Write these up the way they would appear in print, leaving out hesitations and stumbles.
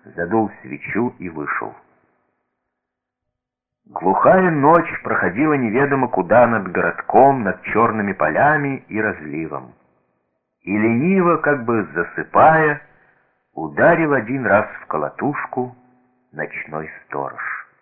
задул свечу и вышел. Глухая ночь проходила неведомо куда над городком, над черными полями и разливом. И лениво, как бы засыпая, ударил один раз в колотушку ночной сторож.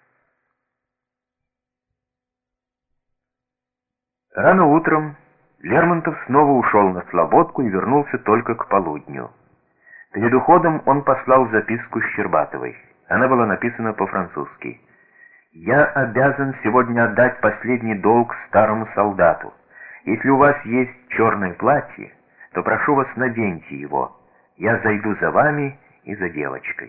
Рано утром Лермонтов снова ушел на слободку и вернулся только к полудню. Перед уходом он послал записку Щербатовой. Она была написана по-французски. «Я обязан сегодня отдать последний долг старому солдату. Если у вас есть черное платье, то прошу вас, наденьте его. Я зайду за вами и за девочкой».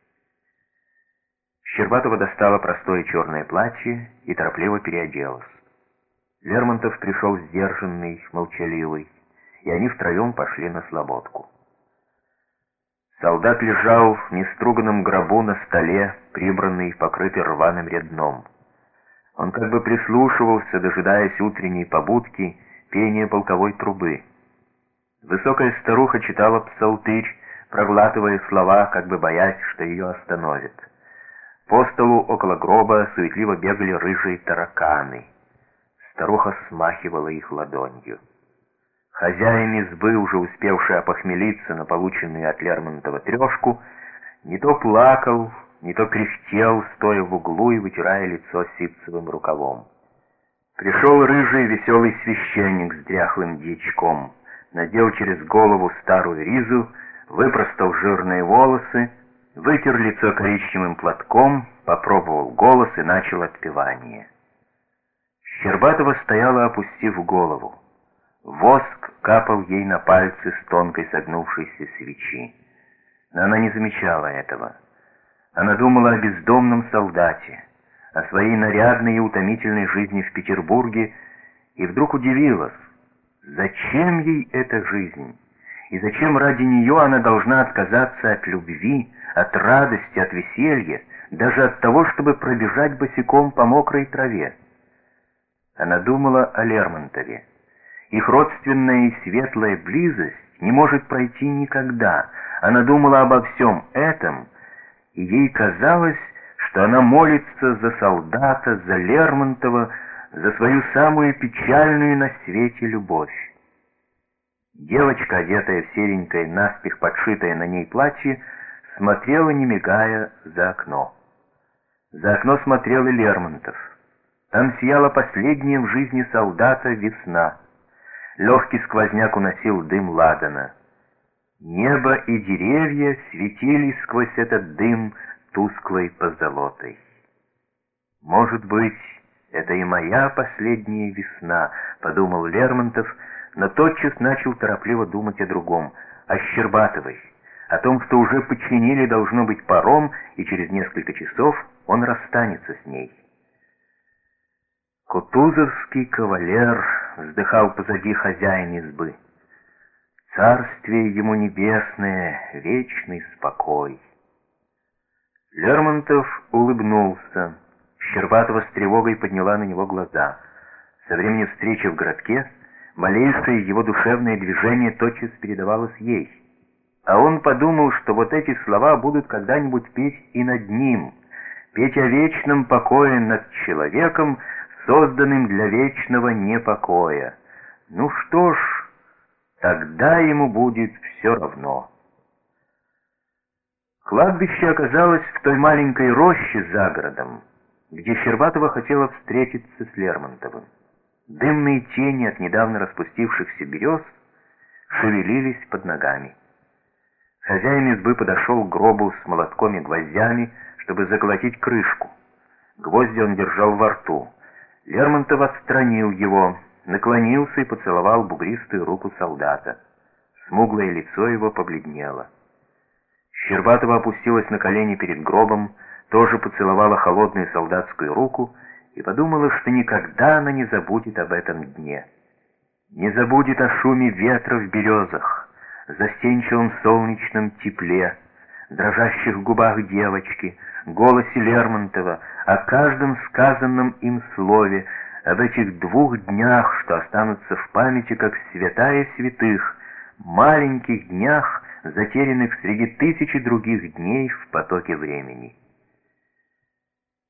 Щербатова достала простое черное платье и торопливо переоделась. Лермонтов пришел сдержанный, молчаливый, и они втроем пошли на слободку. Солдат лежал в неструганном гробу на столе, прибранный, покрытый рваным редном. Он как бы прислушивался, дожидаясь утренней побудки, пения полковой трубы. Высокая старуха читала псалтырь, проглатывая слова, как бы боясь, что ее остановят. По столу около гроба суетливо бегали рыжие тараканы. Старуха смахивала их ладонью. Хозяин избы, уже успевший опохмелиться на полученную от Лермонтова трешку, не то плакал, не то кряхтел, стоя в углу и вытирая лицо ситцевым рукавом. Пришел рыжий веселый священник с дряхлым дьячком, надел через голову старую ризу, выпростал жирные волосы, вытер лицо коричневым платком, попробовал голос и начал отпевание. Щербатова стояла, опустив голову. Воск капал ей на пальцы с тонкой согнувшейся свечи. Но она не замечала этого. Она думала о бездомном солдате, о своей нарядной и утомительной жизни в Петербурге, и вдруг удивилась, зачем ей эта жизнь, и зачем ради нее она должна отказаться от любви, от радости, от веселья, даже от того, чтобы пробежать босиком по мокрой траве. Она думала о Лермонтове. Их родственная и светлая близость не может пройти никогда. Она думала обо всем этом, и ей казалось, что она молится за солдата, за Лермонтова, за свою самую печальную на свете любовь. Девочка, одетая в серенькое, наспех подшитое на ней платье, смотрела, не мигая, за окно. За окно смотрел и Лермонтов. Там сияла последняя в жизни солдата весна. Легкий сквозняк уносил дым ладана. Небо и деревья светились сквозь этот дым тусклой позолотой. «Может быть, это и моя последняя весна», — подумал Лермонтов, но тотчас начал торопливо думать о другом, о Щербатовой, о том, что уже подчинили, должно быть, паром, и через несколько часов он расстанется с ней. «Кутузовский кавалер», — вздыхал позади хозяин избы. «Царствие ему небесное, вечный спокой». Лермонтов улыбнулся. Щербатова с тревогой подняла на него глаза. Со времени встречи в городке малейшее его душевное движение тотчас передавалось ей. А он подумал, что вот эти слова будут когда-нибудь петь и над ним, петь о вечном покое над человеком, созданным для вечного непокоя. Ну что ж, тогда ему будет все равно. Кладбище оказалось в той маленькой роще за городом, где Щербатова хотела встретиться с Лермонтовым. Дымные тени от недавно распустившихся берез шевелились под ногами. Хозяин избы подошел к гробу с молотком и гвоздями, чтобы заколотить крышку. Гвозди он держал во рту. Лермонтов отстранил его, наклонился и поцеловал бугристую руку солдата. Смуглое лицо его побледнело. Щербатова опустилась на колени перед гробом, тоже поцеловала холодную солдатскую руку и подумала, что никогда она не забудет об этом дне. Не забудет о шуме ветра в березах, застенчивом солнечном тепле, дрожащих губах девочки, голосе Лермонтова, о каждом сказанном им слове, об этих 2 днях, что останутся в памяти как святая святых, маленьких днях, затерянных среди тысячи других дней в потоке времени.